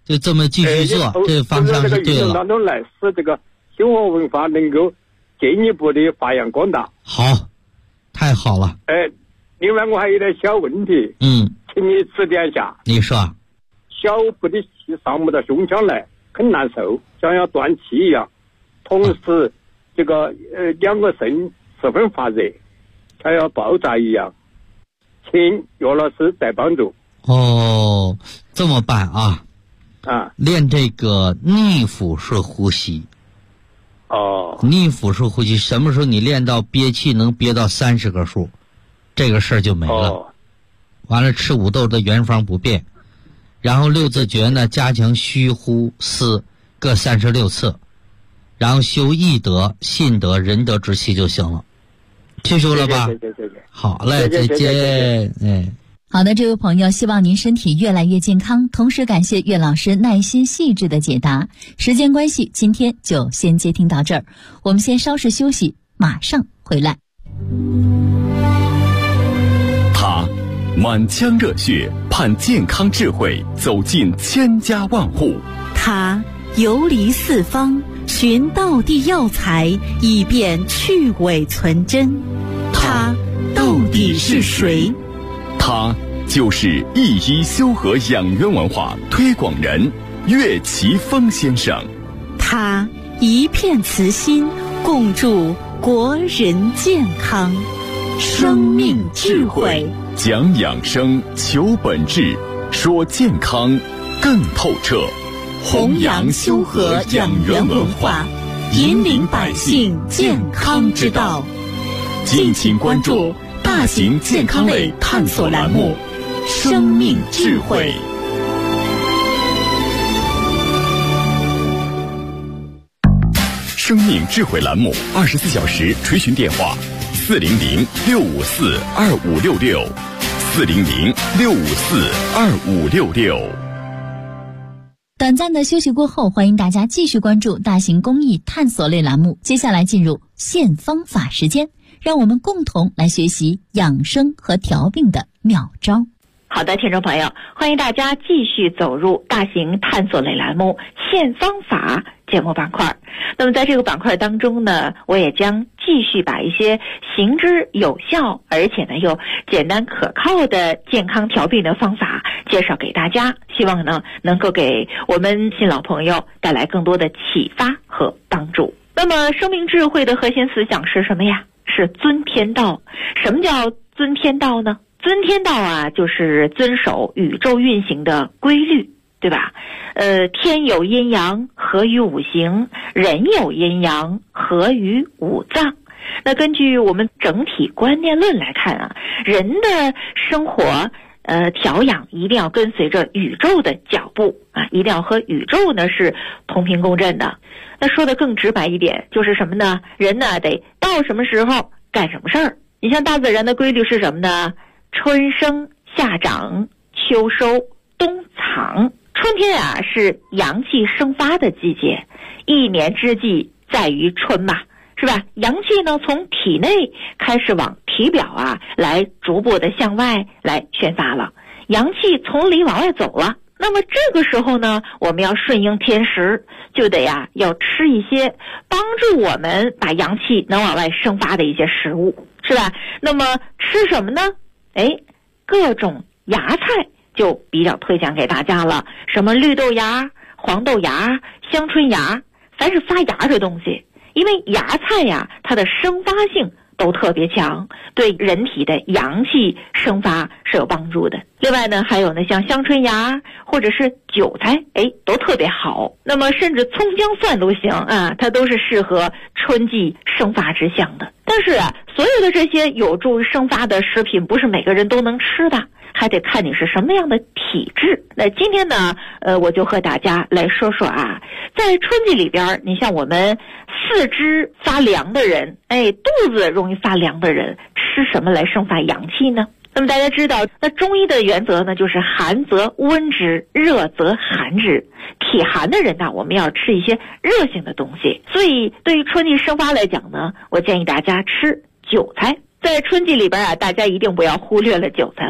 就这么继续做，这个方向是对了。 当中来使这个生活文化能够进一步的发扬光大。 好，太好了。 另外我还有点小问题，请你指点一下。 你说。 小腹的气上不到胸腔来，很难受，像要断气一样。同时，这个两个肾十分发热，它要爆炸一样。请岳老师再帮助。 哦，这么办啊？练这个逆腹式呼吸。逆腹式呼吸，什么时候你练到憋气能憋到30个数，这个事儿就没了。完了，吃五豆的原方不变，然后六字诀呢，加强虚呼思各36次，然后修义德、信德、仁德之气就行了。记住了吧？好嘞，再见。 好的，这位朋友，希望您身体越来越健康，同时感谢岳老师耐心细致的解答。时间关系，今天就先接听到这儿，我们先稍事休息，马上回来。 他满腔热血盼健康智慧走进千家万户， 他游离四方寻道地药材，以便去伪存真。他到底是谁？ 他就是一医修和养元文化推广人岳奇峰先生。 他一片慈心，共筑国人健康。生命智慧， 讲养生，求本质，说健康更透彻。 弘扬修和养元文化，引领百姓健康之道。 敬请关注大型健康类探索栏目《生命智慧》。生命智慧栏目24小时垂询电话：400-654-2566，400-654-2566。 短暂的休息过后，欢迎大家继续关注大型公益探索类栏目。接下来进入现方法时间，让我们共同来学习养生和调病的妙招。 好的，听众朋友，欢迎大家继续走入大型探索类栏目现方法节目板块。那么在这个板块当中呢，我也将继续把一些行之有效而且呢又简单可靠的健康调病的方法介绍给大家，希望呢能够给我们新老朋友带来更多的启发和帮助。那么生命智慧的核心思想是什么呀？是遵天道。什么叫遵天道呢？遵天道啊，就是遵守宇宙运行的规律，对吧？天有阴阳，合于五行；人有阴阳，合于五脏。那根据我们整体观念论来看啊，人的生活调养一定要跟随着宇宙的脚步啊，一定要和宇宙呢是同频共振的。那说的更直白一点，就是什么呢？人呢得到什么时候干什么事儿。你像大自然的规律是什么呢？春生夏长秋收冬藏。春天啊是阳气生发的季节，一年之计在于春嘛，是吧？阳气呢从体内开始往体表啊来逐步的向外来宣发了，阳气从里往外走了。那么这个时候呢，我们要顺应天时，就得要吃一些帮助我们把阳气能往外生发的一些食物，是吧？那么吃什么呢？各种芽菜就比较推荐给大家了，什么绿豆芽、黄豆芽、香椿芽，凡是发芽的东西，因为芽菜呀，它的生发性都特别强，对人体的阳气生发是有帮助的。另外呢，还有呢像香椿芽或者是韭菜，都特别好。那么甚至葱姜蒜都行啊，它都是适合春季生发之象的。但是啊，所有的这些有助于生发的食品，不是每个人都能吃的，还得看你是什么样的体质。那今天呢，我就和大家来说说啊，在春季里边，你像我们四肢发凉的人，肚子容易发凉的人，吃什么来生发阳气呢？那么大家知道，那中医的原则呢，就是寒则温之，热则寒之。体寒的人呢，我们要吃一些热性的东西。所以对于春季生发来讲呢，我建议大家吃韭菜。在春季里边啊，大家一定不要忽略了韭菜了。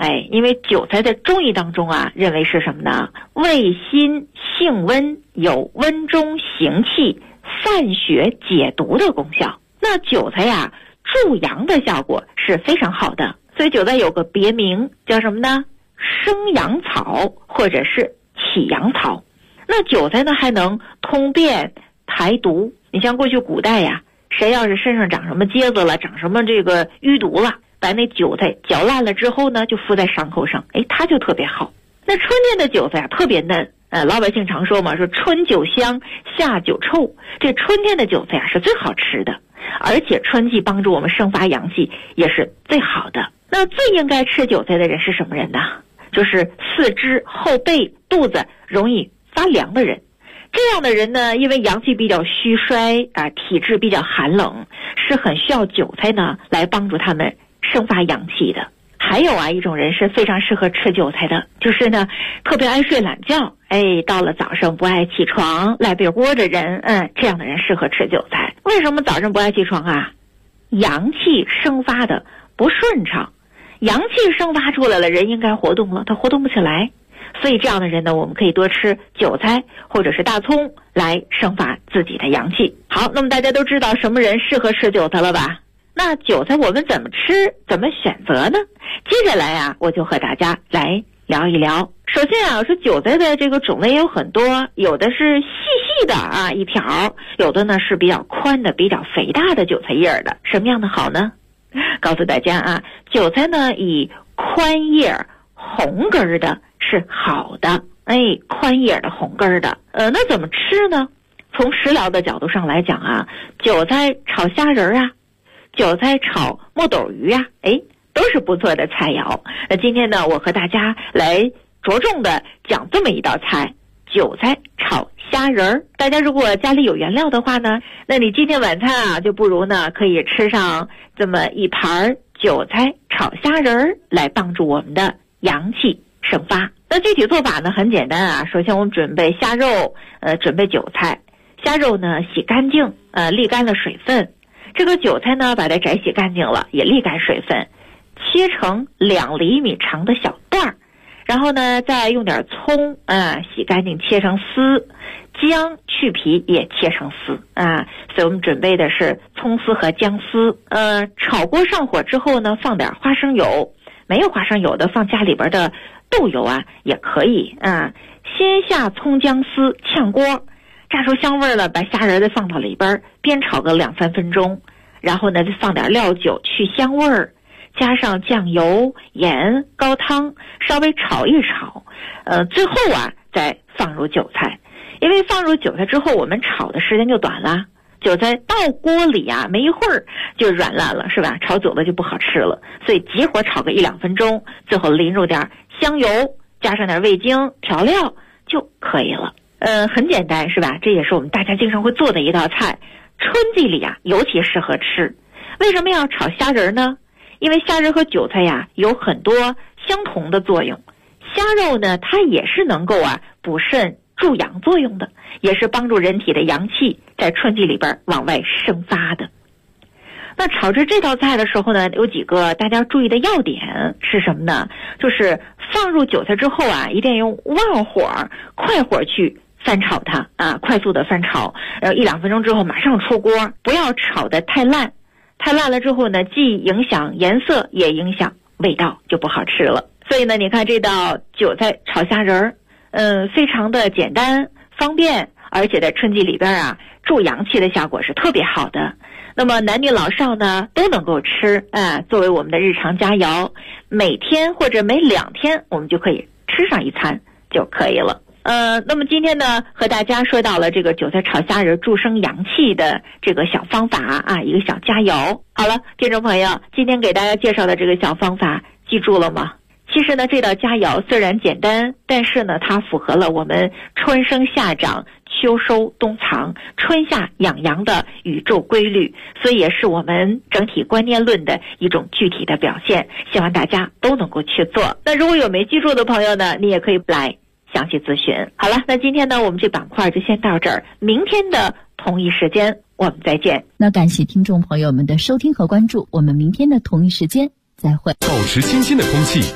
因为韭菜在中医当中啊，认为是什么呢？味辛性温，有温中行气、散血解毒的功效。那韭菜呀，助阳的效果是非常好的，所以韭菜有个别名叫什么呢？生阳草或者是起阳草。那韭菜呢，还能通便排毒。你像过去古代呀，谁要是身上长什么疖子了，长什么这个淤毒了，把那韭菜嚼烂了之后呢，就敷在伤口上，它就特别好。那春天的韭菜啊，特别嫩，老百姓常说嘛，说春韭香，夏韭臭。这春天的韭菜啊，是最好吃的，而且春季帮助我们生发阳气也是最好的。那最应该吃韭菜的人是什么人呢？就是四肢、后背、肚子容易发凉的人。这样的人呢，因为阳气比较虚衰体质比较寒冷，是很需要韭菜呢来帮助他们生发阳气的。还有一种人是非常适合吃韭菜的，就是呢特别爱睡懒觉，到了早上不爱起床赖被窝的人，这样的人适合吃韭菜。为什么早上不爱起床啊？阳气生发的不顺畅，阳气生发出来了，人应该活动了，他活动不起来。所以这样的人呢，我们可以多吃韭菜或者是大葱来生发自己的阳气。好，那么大家都知道什么人适合吃韭菜了吧？那韭菜我们怎么吃，怎么选择呢？接下来我就和大家来聊一聊。首先我说韭菜的这个种类也有很多，有的是细细的一条，有的呢是比较宽的、比较肥大的韭菜叶的。什么样的好呢？告诉大家韭菜呢以宽叶红根的是好的，宽叶的红根的。那怎么吃呢？从食疗的角度上来讲韭菜炒虾仁韭菜炒墨斗鱼都是不错的菜肴。那今天呢，我和大家来着重的讲这么一道菜，韭菜炒虾仁。大家如果家里有原料的话呢，那你今天晚餐就不如呢可以吃上这么一盘韭菜炒虾仁来帮助我们的阳气生发。那具体做法呢很简单首先我们准备虾肉，准备韭菜。虾肉呢洗干净，沥干了水分。这个韭菜呢把它摘洗干净了，也沥干水分，切成2厘米长的小段，然后呢再用点葱洗干净切成丝，姜去皮也切成丝所以我们准备的是葱丝和姜丝。炒锅上火之后呢，放点花生油，没有花生油的放家里边的豆油也可以先下葱姜丝炝锅，炸出香味了，把虾仁再放到里边，煸炒个2-3分钟，然后呢再放点料酒去香味儿，加上酱油、盐、高汤，稍微炒一炒，最后再放入韭菜。因为放入韭菜之后，我们炒的时间就短了，韭菜到锅里没一会儿就软烂了，是吧？炒久了就不好吃了，所以急火炒个1-2分钟，最后淋入点香油，加上点味精调料就可以了。很简单是吧？这也是我们大家经常会做的一道菜，春季里尤其适合吃。为什么要炒虾仁呢？因为虾仁和韭菜有很多相同的作用。虾肉呢，它也是能够补肾助阳作用的，也是帮助人体的阳气在春季里边往外生发的。那炒制这道菜的时候呢，有几个大家注意的要点是什么呢？就是放入韭菜之后一定要用旺火、快火去翻炒它快速的翻炒，1-2分钟之后马上出锅，不要炒得太烂。太烂了之后呢，既影响颜色也影响味道，就不好吃了。所以呢，你看这道韭菜炒虾仁非常的简单方便，而且在春季里边助阳气的效果是特别好的。那么男女老少呢都能够吃作为我们的日常佳肴，每天或者每2天我们就可以吃上一餐就可以了。那么今天呢和大家说到了这个韭菜炒虾仁助生阳气的这个小方法一个小佳肴。好了，听众朋友，今天给大家介绍的这个小方法记住了吗？其实呢这道佳肴虽然简单，但是呢它符合了我们春生夏长、秋收冬藏、春夏养阳的宇宙规律，所以也是我们整体观念论的一种具体的表现，希望大家都能够去做。那如果有没记住的朋友呢，你也可以来详细咨询。好了，那今天呢我们这板块就先到这儿，明天的同一时间我们再见。 那感谢听众朋友们的收听和关注，我们明天的同一时间再会。 保持清新的空气需要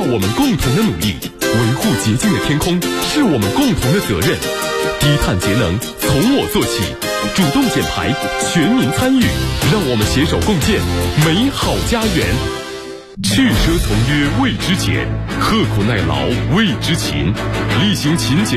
我们共同的努力，维护洁净的天空是我们共同的责任。低碳节能从我做起，主动减排，全民参与，让我们携手共建美好家园。去奢从约为之俭，刻苦耐劳为之勤，力行勤俭